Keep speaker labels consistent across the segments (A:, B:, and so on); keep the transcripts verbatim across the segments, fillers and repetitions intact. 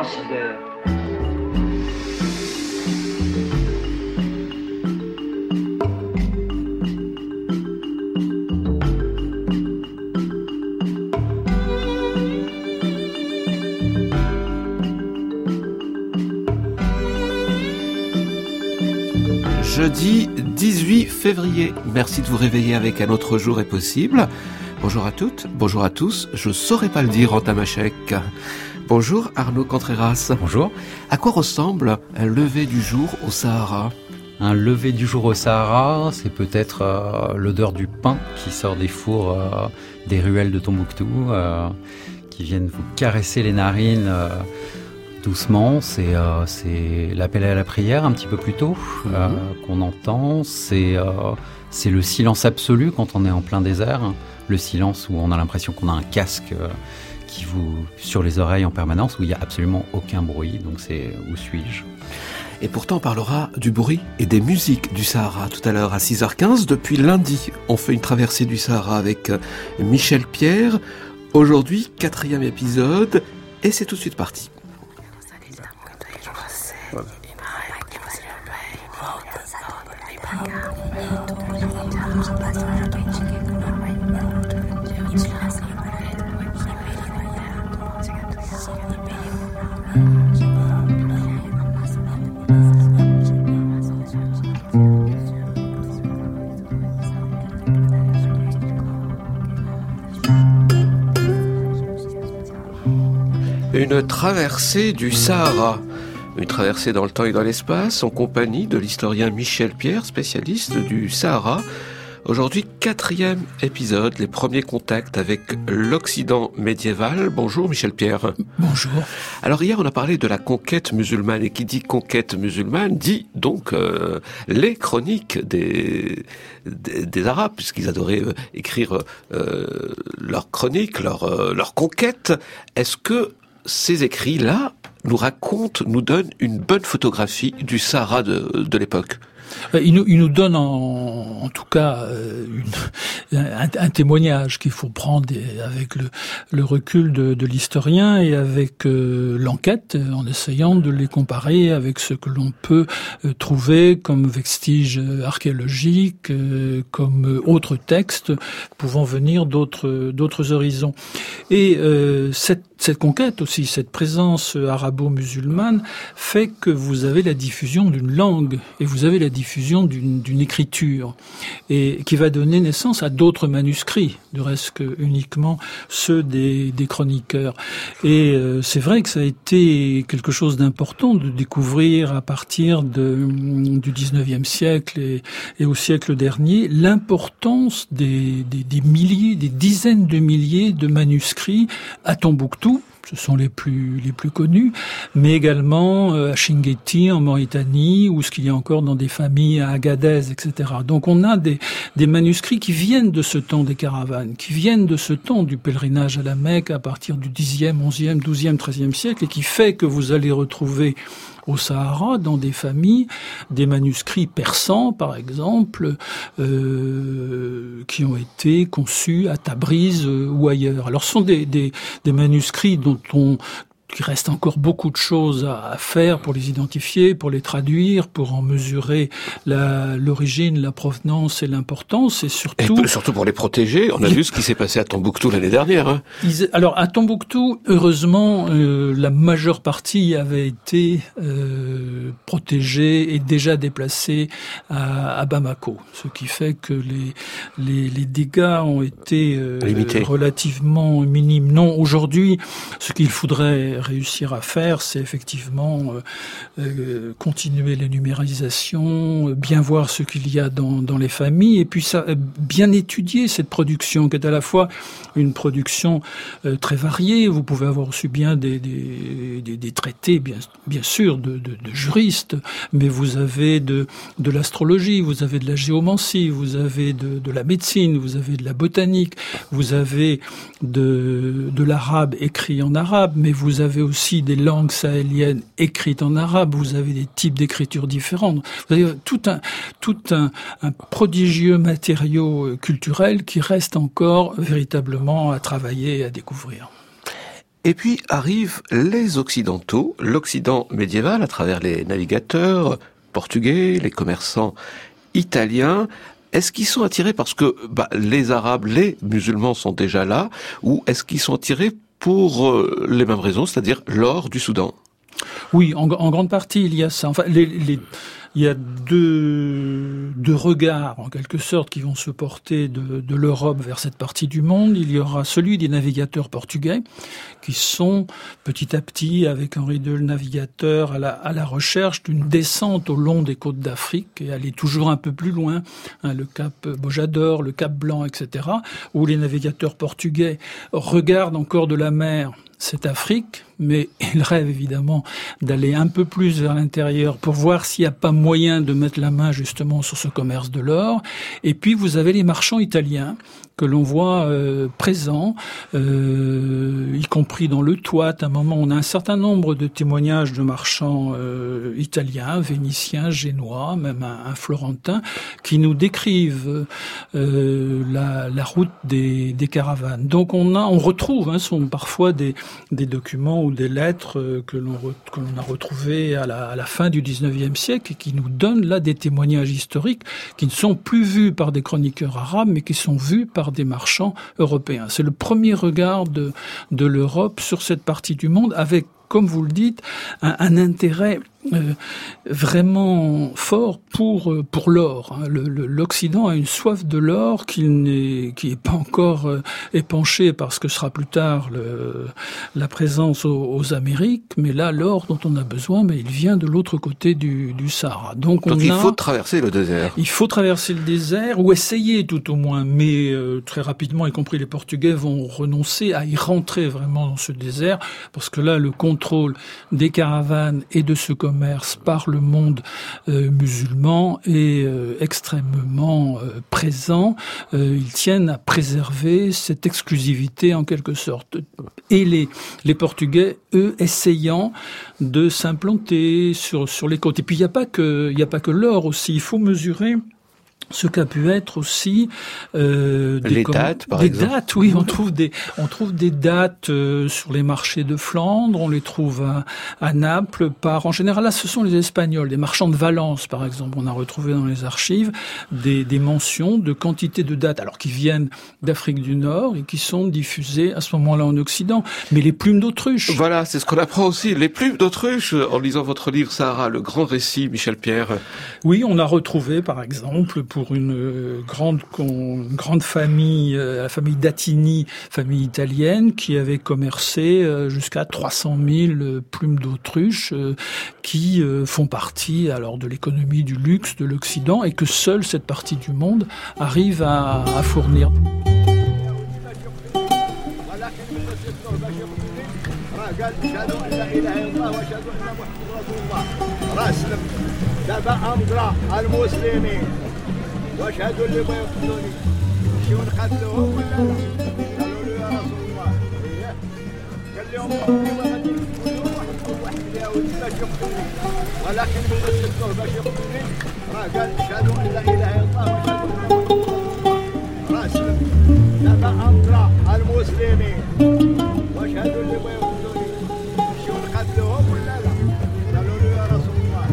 A: France de...
B: Jeudi dix-huit février. Merci de vous réveiller avec Un autre jour est possible. Bonjour à toutes, bonjour à tous. Je saurais pas le dire en tamashek. Bonjour Arnaud Contreras.
C: Bonjour.
B: À quoi ressemble un lever du jour au Sahara ?
C: Un lever du jour au Sahara, c'est peut-être euh, l'odeur du pain qui sort des fours euh, des ruelles de Tombouctou, euh, qui viennent vous caresser les narines euh, doucement. C'est, euh, c'est l'appel à la prière un petit peu plus tôt euh, mmh. qu'on entend. C'est, euh, c'est le silence absolu quand on est en plein désert. Le silence où on a l'impression qu'on a un casque euh, qui vous sur les oreilles en permanence, où il n'y a absolument aucun bruit. Donc c'est où suis-je ?
B: Et pourtant, on parlera du bruit et des musiques du Sahara tout à l'heure à six heures quinze. Depuis lundi, on fait une traversée du Sahara avec Michel Pierre. Aujourd'hui, quatrième épisode, et c'est tout de suite parti. Voilà. Une traversée du Sahara. Une traversée dans le temps et dans l'espace en compagnie de l'historien Michel Pierre, spécialiste du Sahara. Aujourd'hui, quatrième épisode, les premiers contacts avec l'Occident médiéval. Bonjour Michel Pierre.
D: Bonjour.
B: Alors hier, on a parlé de la conquête musulmane, et qui dit conquête musulmane dit donc euh, les chroniques des, des, des Arabes, puisqu'ils adoraient euh, écrire euh, leurs chroniques, leurs euh, leurs conquêtes. Est-ce que ces écrits-là nous racontent, nous donnent une bonne photographie du Sahara de, de l'époque?
D: Il nous, il nous donne en, en tout cas une, un, un témoignage qu'il faut prendre avec le, le recul de, de l'historien et avec euh, l'enquête, en essayant de les comparer avec ce que l'on peut euh, trouver comme vestiges archéologiques, euh, comme autres textes pouvant venir d'autres, d'autres horizons. Et euh, cette, cette conquête aussi, cette présence arabo-musulmane fait que vous avez la diffusion d'une langue et vous avez la diffusion d'une, d'une écriture, et qui va donner naissance à d'autres manuscrits, de reste que uniquement ceux des, des chroniqueurs. Et euh, c'est vrai que ça a été quelque chose d'important de découvrir à partir de, du dix-neuvième siècle et, et au siècle dernier l'importance des, des, des milliers, des dizaines de milliers de manuscrits à Tombouctou. Ce sont les plus les plus connus, mais également à Chinguetti en Mauritanie, ou ce qu'il y a encore dans des familles à Agadez, et cetera. Donc on a des des manuscrits qui viennent de ce temps des caravanes, qui viennent de ce temps du pèlerinage à la Mecque à partir du dixième, onzième, douzième, treizième siècle, et qui fait que vous allez retrouver au Sahara, dans des familles, des manuscrits persans, par exemple, euh, qui ont été conçus à Tabriz euh, ou ailleurs. Alors, ce sont des, des, des manuscrits dont on il reste encore beaucoup de choses à faire pour les identifier, pour les traduire, pour en mesurer la, l'origine, la provenance et l'importance, et surtout...
B: Et surtout pour les protéger. On a vu ce qui s'est passé à Tombouctou l'année dernière. Hein.
D: Ils, alors, à Tombouctou, heureusement, euh, la majeure partie avait été euh, protégée et déjà déplacée à, à Bamako, ce qui fait que les, les, les dégâts ont été euh, relativement minimes. Non, aujourd'hui, ce qu'il faudrait réussir à faire, c'est effectivement euh, euh, continuer les numérisations, bien voir ce qu'il y a dans, dans les familles, et puis ça, bien étudier cette production qui est à la fois une production euh, très variée. Vous pouvez avoir aussi bien des, des, des, des traités, bien, bien sûr, de, de, de juristes, mais vous avez de, de l'astrologie, vous avez de la géomancie, vous avez de, de la médecine, vous avez de la botanique, vous avez de, de l'arabe écrit en arabe, mais vous avez aussi des langues sahéliennes écrites en arabe, vous avez des types d'écriture différentes. Vous avez tout un, tout un, un prodigieux matériau culturel qui reste encore véritablement à travailler et à découvrir.
B: Et puis arrivent les Occidentaux, l'Occident médiéval à travers les navigateurs portugais, les commerçants italiens. Est-ce qu'ils sont attirés parce que bah, les Arabes, les musulmans sont déjà là, ou est-ce qu'ils sont attirés pour euh, les mêmes raisons, c'est-à-dire l'or du Soudan?
D: Oui, en, en grande partie il y a ça. Enfin, les, les, il y a deux, deux regards en quelque sorte qui vont se porter de, de l'Europe vers cette partie du monde. Il y aura celui des navigateurs portugais qui sont petit à petit, avec Henri deux le navigateur, à la, à la recherche d'une descente au long des côtes d'Afrique et aller toujours un peu plus loin, hein, le cap Bojador, le cap Blanc, et cetera, où les navigateurs portugais regardent encore de la mer cette Afrique, mais ils rêvent évidemment d'aller un peu plus vers l'intérieur pour voir s'il n'y a pas moyen de mettre la main justement sur ce commerce de l'or. Et puis vous avez les marchands italiens que l'on voit euh, présents, euh, y compris dans le Touat. À un moment, on a un certain nombre de témoignages de marchands euh, italiens, vénitiens, génois, même un, un florentin, qui nous décrivent euh, la, la route des, des caravanes. Donc on a, on retrouve, hein, sont parfois des, des documents ou des lettres euh, que l'on que l'on a retrouvées à la, à la fin du dix-neuvième siècle et qui nous donnent là des témoignages historiques qui ne sont plus vus par des chroniqueurs arabes, mais qui sont vus par des marchands européens. C'est le premier regard de, de l'Europe sur cette partie du monde avec, comme vous le dites, un, un intérêt euh, vraiment fort pour pour l'or. Hein. Le, le, L'Occident a une soif de l'or qui n'est qui est pas encore euh, épanchée par ce que sera plus tard le, la présence aux, aux Amériques, mais là l'or dont on a besoin, mais il vient de l'autre côté du, du Sahara. Donc,
B: Donc
D: on
B: il
D: a,
B: faut traverser le désert.
D: Il faut traverser le désert ou essayer tout au moins, mais euh, très rapidement, y compris les Portugais vont renoncer à y rentrer vraiment dans ce désert parce que là le contrôle des caravanes et de ce commerce par le monde euh, musulman est euh, extrêmement euh, présent. Euh, ils tiennent à préserver cette exclusivité en quelque sorte. Et les, les Portugais, eux, essayant de s'implanter sur, sur les côtes. Et puis il n'y a pas que, il n'y a pas que l'or aussi. Il faut mesurer ce qu'a pu être aussi euh, des
B: les dates, par
D: des
B: exemple.
D: dates, oui, on trouve des on trouve des dates euh, sur les marchés de Flandre, on les trouve à, à Naples. Par en général, là, ce sont les Espagnols, les marchands de Valence, par exemple. On a retrouvé dans les archives des, des mentions de quantité de dates, alors qui viennent d'Afrique du Nord et qui sont diffusées à ce moment-là en Occident. Mais les plumes d'autruche.
B: Voilà, c'est ce qu'on apprend aussi. Les plumes d'autruche en lisant votre livre Sahara, le grand récit, Michel Pierre.
D: Oui, on a retrouvé, par exemple, pour une grande une grande famille, la famille Dattini, famille italienne, qui avait commercé jusqu'à trois cent mille plumes d'autruche, qui font partie alors de l'économie du luxe de l'Occident et que seule cette partie du monde arrive à, à fournir.
A: واشهدوا اللي ما يقتلوني شو نقتلهم ولا لا؟ قالوا له يا رسول الله قال لهم كل واحد كل واحد يا ولدي باش يقتلوني ولكن من مسكتوه باش يقتلوني راه قال اشهدوا ان لا اله الا الله واشهدوا ان محمدا رسول الله راه اسلم دابا امر المسلمين واشهدوا اللي ما يقتلوني شو نقتلهم ولا لا؟ قالوا له يا رسول الله.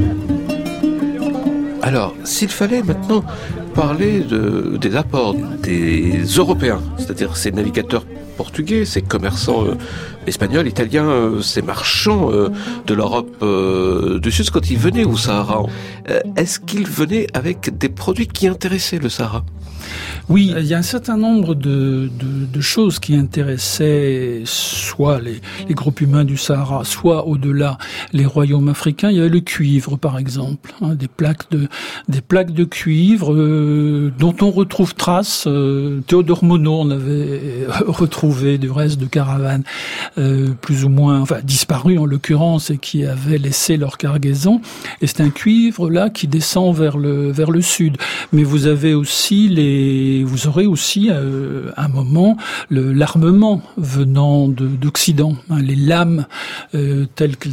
B: Alors, s'il fallait maintenant parler de, des apports des Européens, c'est-à-dire ces navigateurs portugais, ces commerçants euh, espagnols, italiens, euh, ces marchands euh, de l'Europe euh, du Sud, quand ils venaient au Sahara, euh, est-ce qu'ils venaient avec des produits qui intéressaient le Sahara ?
D: Oui, il y a un certain nombre de, de, de choses qui intéressaient soit les, les groupes humains du Sahara, soit au-delà les royaumes africains. Il y avait le cuivre, par exemple, hein, des plaques de des plaques de cuivre euh, dont on retrouve trace. Euh, Théodore Monod en avait retrouvé du reste de caravanes euh, plus ou moins, enfin disparues en l'occurrence, et qui avaient laissé leur cargaison. Et c'est un cuivre là qui descend vers le vers le sud. Mais vous avez aussi les vous aurez aussi euh, à un moment le, l'armement venant de, d'Occident, hein, les lames euh, telles qu'elles sont, les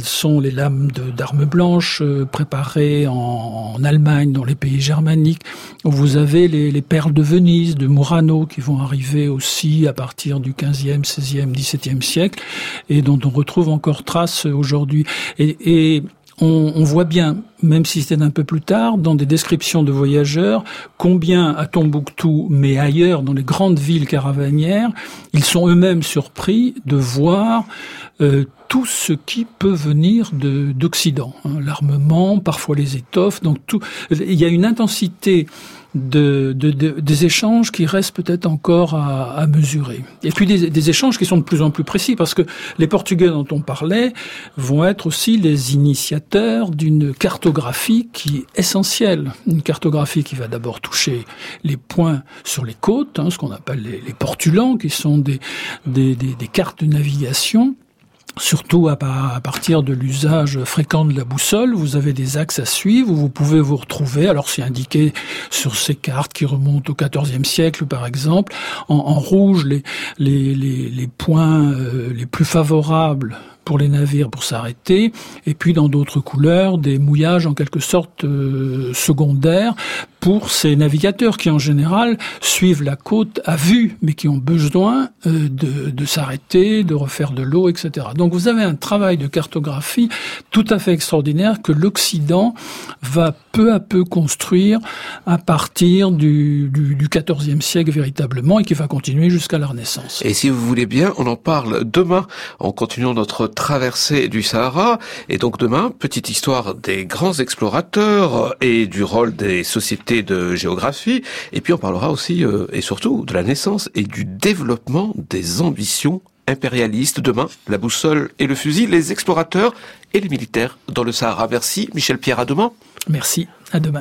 D: les lames de, d'armes blanches euh, préparées en, en Allemagne, dans les pays germaniques. Vous avez les, les perles de Venise, de Murano, qui vont arriver aussi à partir du quinzième, seizième, dix-septième siècle, et dont on retrouve encore trace aujourd'hui. Et, et on, on voit bien, même si c'était un peu plus tard, dans des descriptions de voyageurs, combien à Tombouctou, mais ailleurs, dans les grandes villes caravanières, ils sont eux-mêmes surpris de voir euh, tout ce qui peut venir de, d'Occident. Hein, l'armement, parfois les étoffes, donc tout. Il y a une intensité De, de, de, des échanges qui restent peut-être encore à, à mesurer. Et puis des, des échanges qui sont de plus en plus précis, parce que les Portugais dont on parlait vont être aussi les initiateurs d'une cartographie qui est essentielle. Une cartographie qui va d'abord toucher les points sur les côtes, hein, ce qu'on appelle les, les portulans, qui sont des, des, des, des cartes de navigation. Surtout à partir de l'usage fréquent de la boussole, vous avez des axes à suivre où vous pouvez vous retrouver. Alors c'est indiqué sur ces cartes qui remontent au quatorzième siècle par exemple, en, en rouge les, les, les, les points euh, les plus favorables pour les navires pour s'arrêter, et puis dans d'autres couleurs, des mouillages en quelque sorte euh, secondaires pour ces navigateurs qui en général suivent la côte à vue, mais qui ont besoin euh, de, de s'arrêter, de refaire de l'eau, et cetera. Donc vous avez un travail de cartographie tout à fait extraordinaire que l'Occident va peu à peu construire à partir du, du, du quatorzième siècle véritablement, et qui va continuer jusqu'à la Renaissance.
B: Et si vous voulez bien, on en parle demain en continuant notre traversée du Sahara. Et donc demain, petite histoire des grands explorateurs et du rôle des sociétés de géographie. Et puis on parlera aussi euh, et surtout de la naissance et du développement des ambitions impérialistes. Demain, la boussole et le fusil, les explorateurs et les militaires dans le Sahara. Merci Michel Pierre, à demain.
D: Merci, à demain.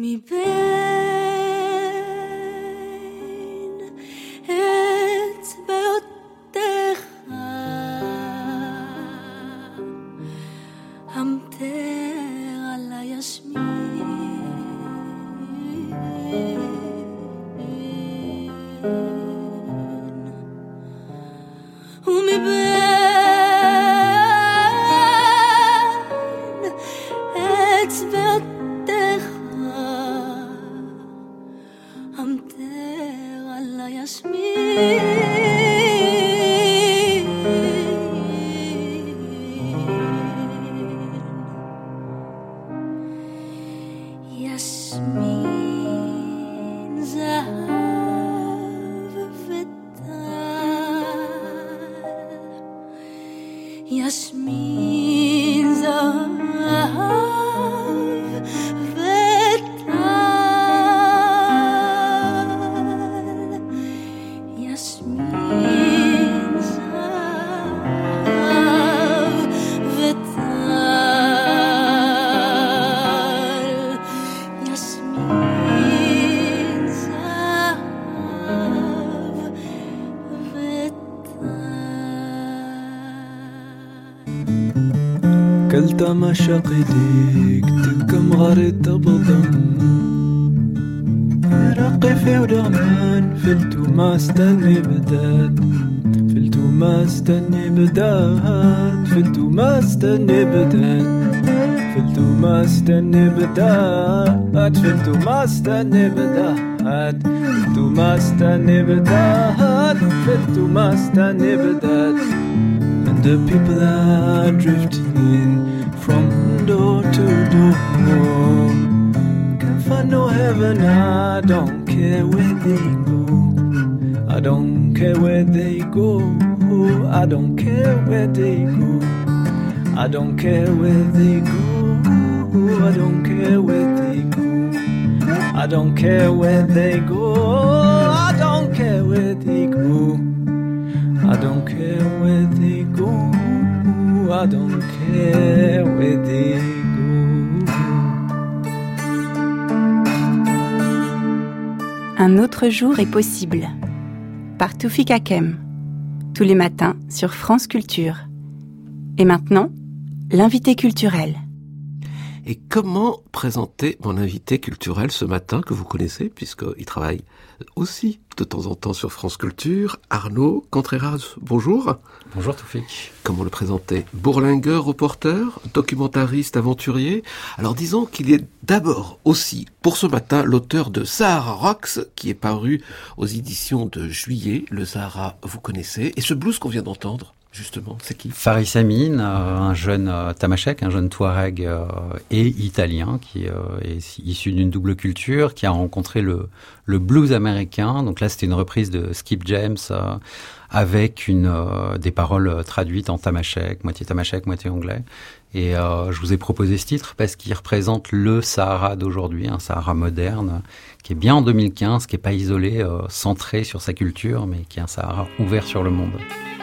E: كلت مشاق ايديك تكم غارت بضم رقي في ودغمان فلتو ما استني بدات فلتو ما استني بدات فلتو ما استني بدات فلتو ما استني بدات فلتو ما استني بدات فلتو ما استني بدات فلتو ما استني بدات. And the people are drifting in from door to door. Can't find no heaven, I don't care where they go. I don't care where they go. I don't care where they go. I don't care where they go. I don't care where they go. I don't care where they go. I don't care where they go. I don't care where they go. I don't care where they go.
F: Un autre jour est possible. Par Toufik Hakem. Tous les matins sur France Culture. Et maintenant, l'invité culturel.
B: Et comment présenter mon invité culturel ce matin que vous connaissez, puisqu'il travaille aussi de temps en temps sur France Culture, Arnaud Contreras. Bonjour.
C: Bonjour Toufik.
B: Comment le présenter? Bourlingueur, reporter, documentariste, aventurier. Alors disons qu'il est d'abord aussi, pour ce matin, l'auteur de Sahara Rocks, qui est paru aux éditions de Juillet. Le Sahara, vous connaissez. Et ce blues qu'on vient d'entendre, justement, c'est qui?
C: Faris Amin, euh, un jeune euh, Tamashek, un jeune Touareg euh, et italien qui euh, est issu d'une double culture, qui a rencontré le, le blues américain. Donc là, c'était une reprise de Skip James euh, avec une, euh, des paroles traduites en Tamashek, moitié Tamashek, moitié anglais. Et euh, je vous ai proposé ce titre parce qu'il représente le Sahara d'aujourd'hui, un Sahara moderne, qui est bien en deux mille quinze, qui est pas isolé, euh, centré sur sa culture, mais qui est un Sahara ouvert sur le monde.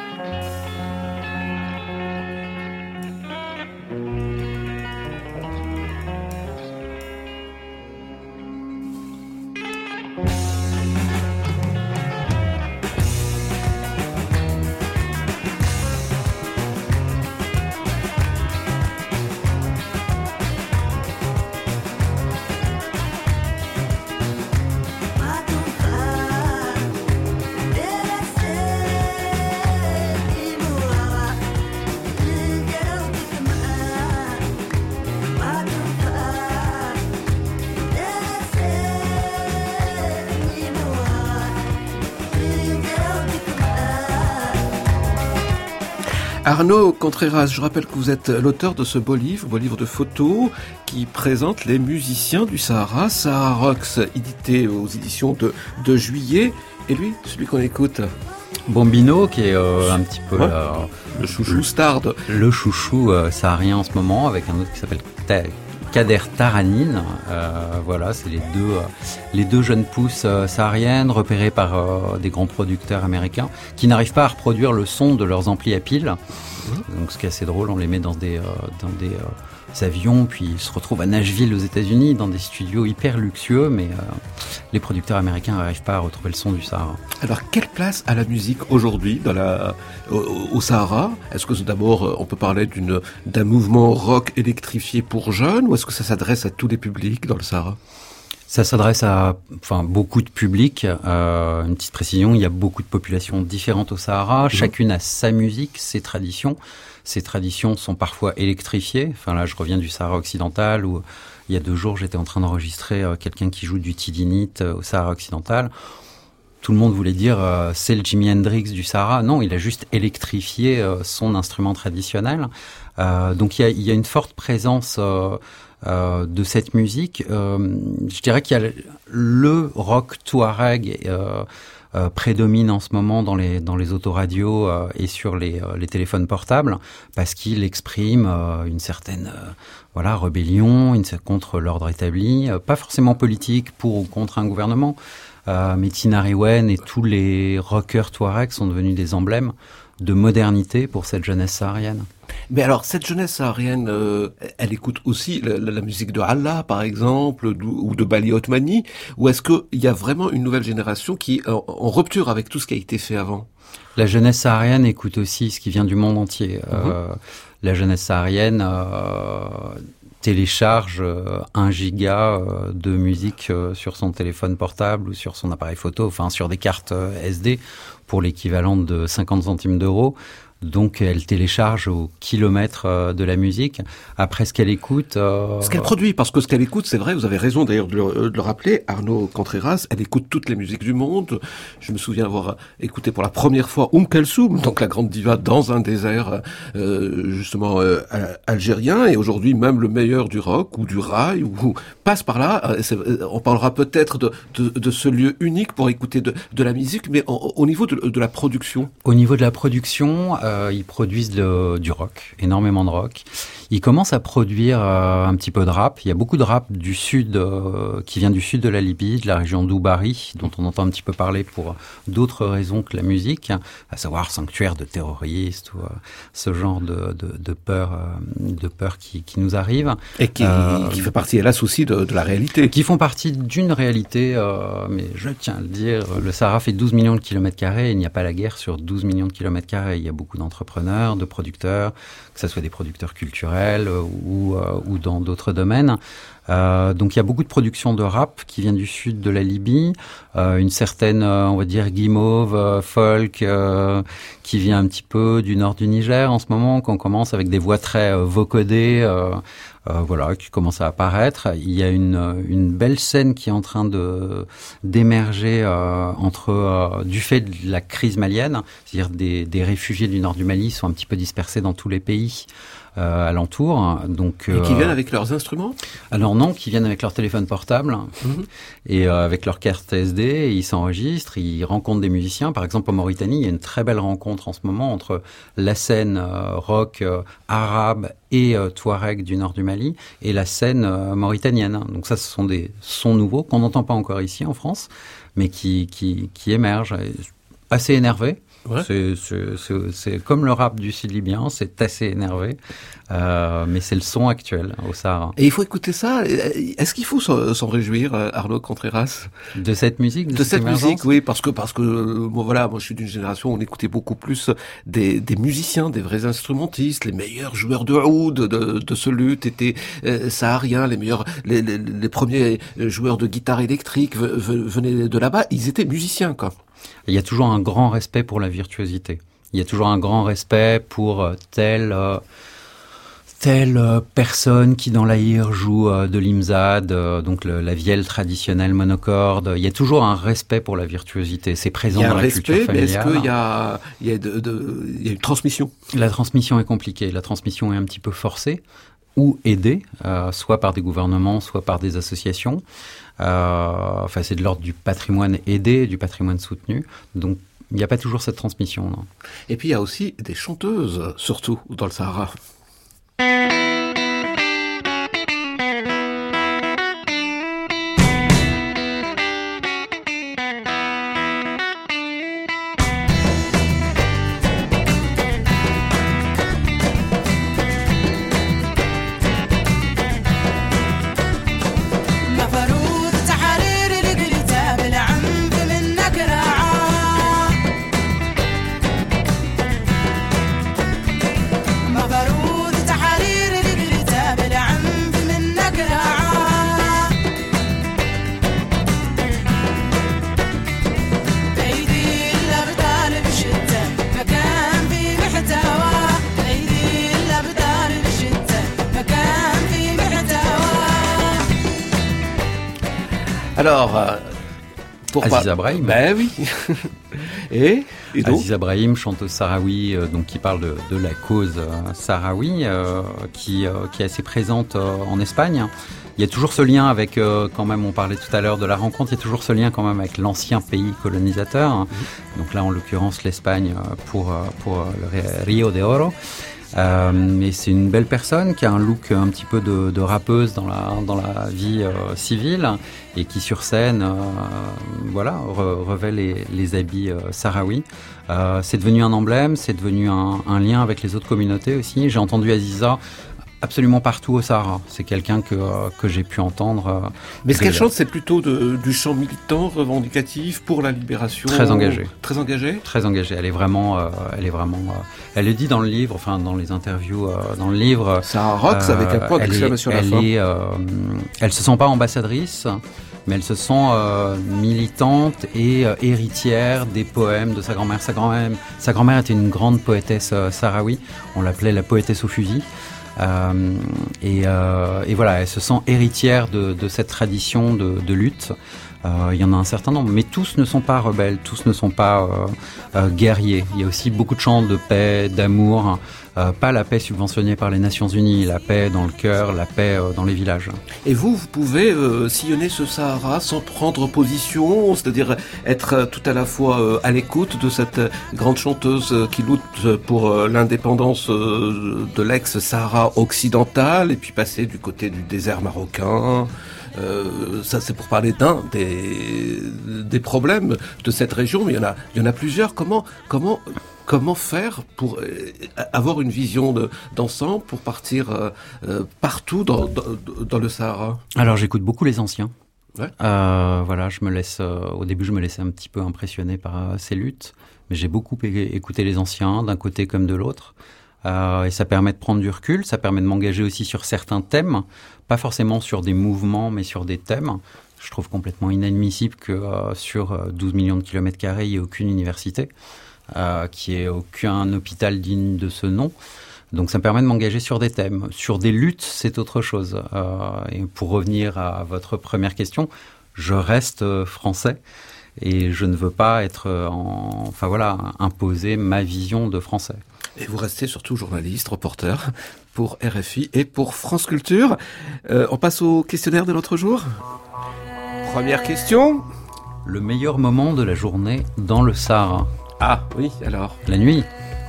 B: Arnaud Contreras, je rappelle que vous êtes l'auteur de ce beau livre, beau livre de photos, qui présente les musiciens du Sahara, Sahara Rocks, édité aux éditions de, de Juillet. Et lui, celui qu'on écoute,
C: Bombino, qui est euh, un petit peu
B: ouais.
C: euh,
B: le chouchou star de...
C: le chouchou euh, saharien en ce moment, avec un autre qui s'appelle Ta- Kader Taranine. Euh, voilà, c'est les deux, euh, les deux jeunes pousses euh, sahariennes repérées par euh, des grands producteurs américains qui n'arrivent pas à reproduire le son de leurs amplis à piles. Mmh. Donc, ce qui est assez drôle, on les met dans des, euh, dans des euh, avions, puis ils se retrouvent à Nashville aux États-Unis dans des studios hyper luxueux, mais euh, les producteurs américains n'arrivent pas à retrouver le son du Sahara.
B: Alors, quelle place a la musique aujourd'hui dans la, au, au Sahara? Est-ce que d'abord, on peut parler d'une, d'un mouvement rock électrifié pour jeunes, ou est-ce que ça s'adresse à tous les publics dans le Sahara?
C: Ça s'adresse à enfin, beaucoup de publics. Euh, une petite précision, il y a beaucoup de populations différentes au Sahara. Mmh. Chacune a sa musique, ses traditions. Ces traditions sont parfois électrifiées. Enfin là, je reviens du Sahara occidental où il y a deux jours, j'étais en train d'enregistrer euh, quelqu'un qui joue du tidinite euh, au Sahara occidental. Tout le monde voulait dire euh, c'est le Jimi Hendrix du Sahara. Non, il a juste électrifié euh, son instrument traditionnel. Euh, donc il y a, il y a une forte présence euh, euh, de cette musique. Euh, je dirais qu'il y a le rock touareg euh, euh, prédomine en ce moment dans les dans les autoradios euh, et sur les euh, les téléphones portables parce qu'il exprime euh, une certaine euh, voilà rébellion, une contre l'ordre établi, euh, pas forcément politique pour ou contre un gouvernement. Euh, mais Tinari Wen et tous les rockers touaregs sont devenus des emblèmes de modernité pour cette jeunesse saharienne.
B: Mais alors, cette jeunesse saharienne, euh, elle écoute aussi la, la, la musique de Allah, par exemple, ou de Bali Otmani, ou est-ce qu'il y a vraiment une nouvelle génération qui est en, en rupture avec tout ce qui a été fait avant?
C: La jeunesse saharienne écoute aussi ce qui vient du monde entier. Mm-hmm. Euh, la jeunesse saharienne euh, télécharge euh, un giga euh, de musique euh, sur son téléphone portable ou sur son appareil photo, enfin sur des cartes euh, S D pour l'équivalent de cinquante centimes d'euros. Donc elle télécharge au kilomètre euh, de la musique. Après ce qu'elle écoute... Euh...
B: Ce qu'elle produit, parce que ce qu'elle écoute, c'est vrai, vous avez raison d'ailleurs de le, de le rappeler, Arnaud Contreras, elle écoute toutes les musiques du monde. Je me souviens avoir écouté pour la première fois Oum Kalsoum, donc la grande diva dans un désert euh, justement euh, algérien, et aujourd'hui même le meilleur du rock ou du rail, ou passe par là. C'est, on parlera peut-être de, de, de ce lieu unique pour écouter de, de la musique, mais au, au niveau de, de la production.
C: Au niveau de la production... Euh, ils produisent le, du rock, énormément de rock. Ils commencent à produire euh, un petit peu de rap. Il y a beaucoup de rap du sud, euh, qui vient du sud de la Libye, de la région d'Oubari, dont on entend un petit peu parler pour d'autres raisons que la musique, à savoir sanctuaire de terroristes ou euh, ce genre de, de, de peur, euh, de peur qui, qui nous arrive.
B: Et qui, euh, qui fait partie, hélas, aussi de, de la réalité.
C: Qui font partie d'une réalité, euh, mais je tiens à le dire, le Sahara fait douze millions de kilomètres carrés, il n'y a pas la guerre sur douze millions de kilomètres carrés. Il y a beaucoup d'entrepreneurs, de producteurs, que ce soit des producteurs culturels, culturel ou, euh, ou dans d'autres domaines. Euh, donc il y a beaucoup de production de rap qui vient du sud de la Libye, euh, une certaine, euh, on va dire, guimauve, euh, folk, euh, qui vient un petit peu du nord du Niger en ce moment, qu'on commence avec des voix très euh, vocodées, euh, euh, voilà, qui commencent à apparaître. Il y a une, une belle scène qui est en train de d'émerger euh, entre euh, du fait de la crise malienne, c'est-à-dire des, des réfugiés du nord du Mali sont un petit peu dispersés dans tous les pays Euh, alentour, donc
B: et qui
C: euh,
B: viennent avec leurs instruments.
C: Alors non, qui viennent avec leur téléphone portable mmh. et euh, avec leur carte S D, et ils s'enregistrent, ils rencontrent des musiciens. Par exemple, en Mauritanie, il y a une très belle rencontre en ce moment entre la scène euh, rock euh, arabe et euh, touareg du nord du Mali et la scène euh, mauritanienne. Donc ça, ce sont des sons nouveaux qu'on n'entend pas encore ici en France, mais qui qui, qui émergent, assez énervés. Ouais. C'est, c'est, c'est, c'est comme le rap du sud libyen, c'est assez énervé, euh, mais c'est le son actuel au Sahara.
B: Et il faut écouter ça. Est-ce qu'il faut s'en, s'en réjouir, Arnaud Contreras,
C: de cette musique, de,
B: de cette, cette musique? Oui, parce que parce que moi, voilà, moi je suis d'une génération où on écoutait beaucoup plus des, des musiciens, des vrais instrumentistes, les meilleurs joueurs de oud, de, de, de ce luth étaient euh, sahariens, les meilleurs, les, les, les premiers joueurs de guitare électrique v- v- venaient de là-bas. Ils étaient musiciens, quoi.
C: Il y a toujours un grand respect pour la virtuosité. Il y a toujours un grand respect pour euh, telle euh, telle euh, personne qui dans l'Aïr joue euh, de l'imzad, euh, donc le, la vielle traditionnelle monocorde. Il y a toujours un respect pour la virtuosité. C'est présent dans la
B: respect,
C: culture familiale.
B: Mais est-ce qu'il y a il y a de, de, il y a une transmission?
C: La transmission est compliquée. La transmission est un petit peu forcée ou aidée, euh, soit par des gouvernements, soit par des associations. Euh, enfin, c'est de l'ordre du patrimoine aidé, du patrimoine soutenu. Donc, il n'y a pas toujours cette transmission, non.
B: Et puis, il y a aussi des chanteuses, surtout dans le Sahara. Alors, euh, pour
C: Aziza Brahim.
B: Ben oui. et, et donc
C: Aziza Brahim, chanteuse sahraoui, euh, donc qui parle de, de la cause euh, sahraoui, euh, qui, euh, qui est assez présente euh, en Espagne. Il y a toujours ce lien avec, euh, quand même, on parlait tout à l'heure de la rencontre, il y a toujours ce lien quand même avec l'ancien pays colonisateur. Mmh. Donc là, en l'occurrence, l'Espagne pour, pour le Rio de Oro. Euh, mais c'est une belle personne qui a un look un petit peu de, de rappeuse dans la, dans la vie euh, civile et qui sur scène euh, voilà, re, revêt les, les habits euh, sahraouis. Euh, c'est devenu un emblème, c'est devenu un, un lien avec les autres communautés aussi. J'ai entendu Aziza absolument partout au Sahara. C'est quelqu'un que, euh, que j'ai pu entendre. Euh,
B: Mais ce qu'elle chante, c'est plutôt de, du chant militant, revendicatif, pour la libération.
C: Très engagé.
B: Très engagé.
C: Très engagé. Elle est vraiment, euh, elle est vraiment. Euh, elle le dit dans le livre, enfin dans les interviews, euh, dans le livre.
B: Ça rock euh, avec un point d'exclamation à la
C: elle
B: fin.
C: Est, euh, elle se sent pas ambassadrice, mais elle se sent euh, militante et euh, héritière des poèmes de sa grand-mère. Sa grand-mère, sa grand-mère était une grande poétesse euh, sahraoui. On l'appelait la poétesse au fusil. Euh, et, euh, et voilà, elle se sent héritière de, de cette tradition de, de lutte. Euh, il y en a un certain nombre, mais tous ne sont pas rebelles, tous ne sont pas euh, euh, guerriers. Il y a aussi beaucoup de chants de paix, d'amour, euh, pas la paix subventionnée par les Nations Unies, la paix dans le cœur, la paix euh, dans les villages.
B: Et vous, vous pouvez euh, sillonner ce Sahara sans prendre position, c'est-à-dire être tout à la fois euh, à l'écoute de cette grande chanteuse qui lutte pour euh, l'indépendance euh, de l'ex-Sahara occidental, et puis passer du côté du désert marocain. Euh, ça, c'est pour parler d'un des, des problèmes de cette région, mais il y en a, il y en a plusieurs. Comment, comment, comment faire pour euh, avoir une vision de, d'ensemble, pour partir euh, euh, partout dans, dans, dans le Sahara?
C: Alors, j'écoute beaucoup les anciens.
B: Ouais.
C: Euh, voilà, je me laisse. Euh, au début, je me laissais un petit peu impressionner par euh, ces luttes, mais j'ai beaucoup é- écouté les anciens, d'un côté comme de l'autre. Euh, et ça permet de prendre du recul, ça permet de m'engager aussi sur certains thèmes, pas forcément sur des mouvements, mais sur des thèmes. Je trouve complètement inadmissible que euh, sur douze millions de kilomètres carrés, il n'y ait aucune université, euh, qu'il n'y ait aucun hôpital digne de ce nom. Donc ça me permet de m'engager sur des thèmes. Sur des luttes, c'est autre chose. Euh, et pour revenir à votre première question, je reste euh, français et je ne veux pas être, en, enfin voilà, imposer ma vision de français.
B: Et vous restez surtout journaliste, reporter pour R F I et pour France Culture. Euh, on passe au questionnaire de l'autre jour. Première question.
C: Le meilleur moment de la journée dans le Sahara.
B: Ah oui, alors.
C: La nuit.
B: Pourquoi ?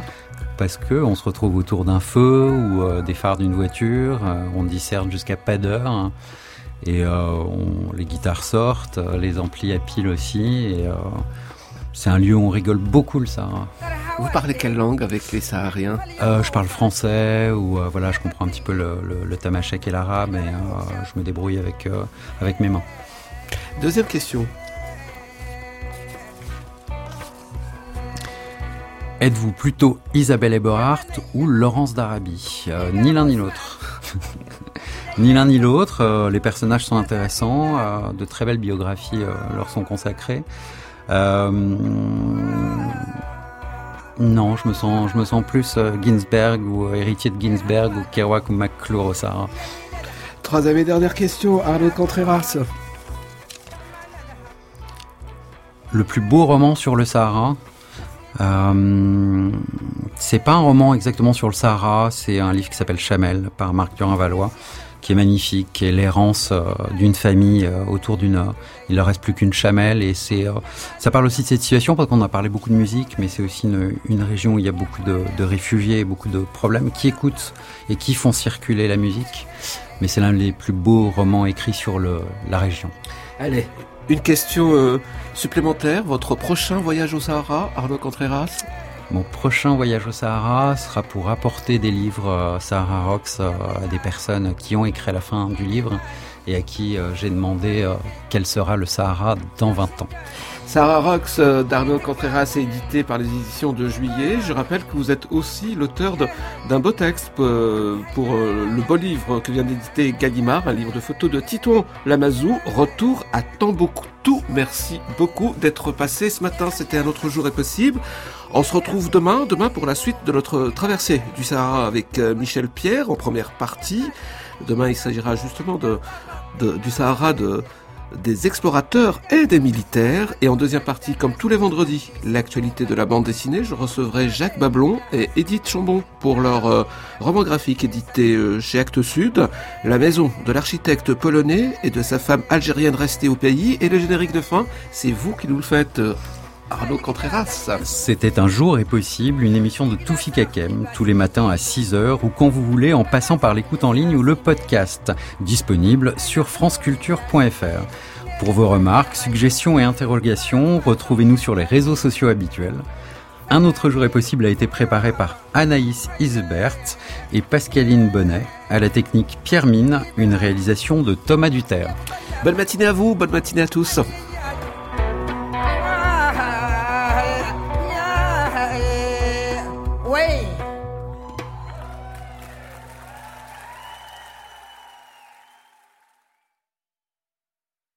C: Parce que on se retrouve autour d'un feu ou euh, des phares d'une voiture, euh, on discerne jusqu'à pas d'heure, hein, et euh, on, les guitares sortent, les amplis à pile aussi, et euh, c'est un lieu où on rigole beaucoup, le Sahara.
B: Vous parlez quelle langue avec les Sahariens ?
C: euh, Je parle français, ou euh, voilà, je comprends un petit peu le, le, le tamashek et l'arabe, et euh, je me débrouille avec, euh, avec mes mains.
B: Deuxième question.
C: Êtes-vous plutôt Isabelle Eberhardt ou Laurence d'Arabie ? euh, Ni l'un ni l'autre. Ni l'un ni l'autre. Euh, les personnages sont intéressants. Euh, de très belles biographies euh, leur sont consacrées. Euh, non, je me sens, je me sens plus euh, Ginsberg ou euh, héritier de Ginsberg ou Kerouac ou McClure au Sahara.
B: Troisième et dernière question, Arnaud Contreras.
C: Le plus beau roman sur le Sahara ? Euh, c'est pas un roman exactement sur le Sahara, c'est un livre qui s'appelle Chamel par Marc Durin-Valois, qui est magnifique, qui est l'errance euh, d'une famille euh, autour d'une. Euh, il ne reste plus qu'une chamelle, et c'est. Euh, ça parle aussi de cette situation parce qu'on a parlé beaucoup de musique, mais c'est aussi une, une région où il y a beaucoup de, de réfugiés, beaucoup de problèmes, qui écoutent et qui font circuler la musique. Mais c'est l'un des plus beaux romans écrits sur le, la région.
B: Allez. Une question euh, supplémentaire, votre prochain voyage au Sahara, Arnaud Contreras ?
C: Mon prochain voyage au Sahara sera pour apporter des livres euh, Sahara Rocks euh, à des personnes qui ont écrit à la fin du livre et à qui euh, j'ai demandé euh, quel sera le Sahara dans vingt ans.
B: Sahara Rocks euh, d'Arnaud Contreras est édité par les éditions de Juillet. Je rappelle que vous êtes aussi l'auteur de, d'un beau texte euh, pour euh, le beau livre que vient d'éditer Gallimard, un livre de photos de Titouan Lamazou, Retour à Tombouctou. Merci beaucoup d'être passé ce matin, c'était Un autre jour est possible. On se retrouve demain, demain pour la suite de notre traversée du Sahara avec euh, Michel Pierre en première partie. Demain il s'agira justement de, de, du Sahara de... des explorateurs et des militaires. Et en deuxième partie, comme tous les vendredis, l'actualité de la bande dessinée, je recevrai Jacques Bablon et Edith Chambon pour leur euh, roman graphique édité euh, chez Actes Sud, La maison de l'architecte polonais et de sa femme algérienne restée au pays. Et le générique de fin, c'est vous qui nous le faites, euh, Arnaud Contreras.
C: C'était Un jour est possible, une émission de Toufik Hakem, tous les matins à six heures ou quand vous voulez, en passant par l'écoute en ligne ou le podcast, disponible sur franceculture point f r. Pour vos remarques, suggestions et interrogations, retrouvez-nous sur les réseaux sociaux habituels. Un autre jour est possible a été préparé par Anaïs Isebert et Pascaline Bonnet, à la technique Pierre Mine, une réalisation de Thomas Duterre.
B: Bonne matinée à vous, bonne matinée à tous.
G: Wait.